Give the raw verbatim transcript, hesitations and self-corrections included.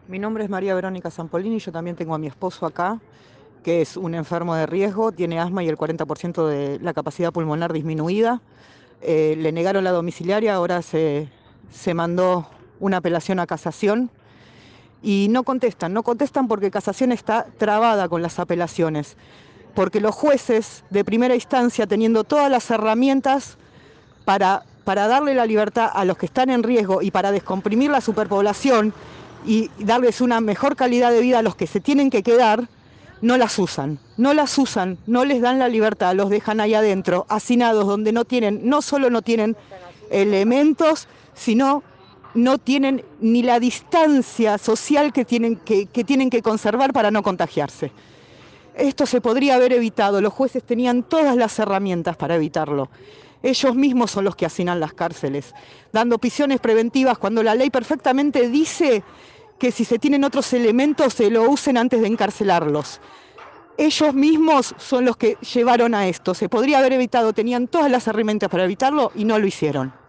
Mi nombre es María Verónica Zampolini, yo también tengo a mi esposo acá, que es un enfermo de riesgo, tiene asma y el cuarenta por ciento de la capacidad pulmonar disminuida. Eh, le negaron la domiciliaria, ahora se, se mandó una apelación a casación y no contestan, no contestan porque casación está trabada con las apelaciones, porque los jueces de primera instancia, teniendo todas las herramientas para, para darle la libertad a los que están en riesgo y para descomprimir la superpoblación y darles una mejor calidad de vida a los que se tienen que quedar, no las usan, no las usan, no les dan la libertad, los dejan ahí adentro, hacinados, donde no tienen, no solo no tienen elementos, sino no tienen ni la distancia social que tienen que, que tienen que conservar para no contagiarse. Esto se podría haber evitado, los jueces tenían todas las herramientas para evitarlo. Ellos mismos son los que hacinan las cárceles, dando prisiones preventivas cuando la ley perfectamente dice que si se tienen otros elementos se lo usen antes de encarcelarlos. Ellos mismos son los que llevaron a esto. Se podría haber evitado, tenían todas las herramientas para evitarlo y no lo hicieron.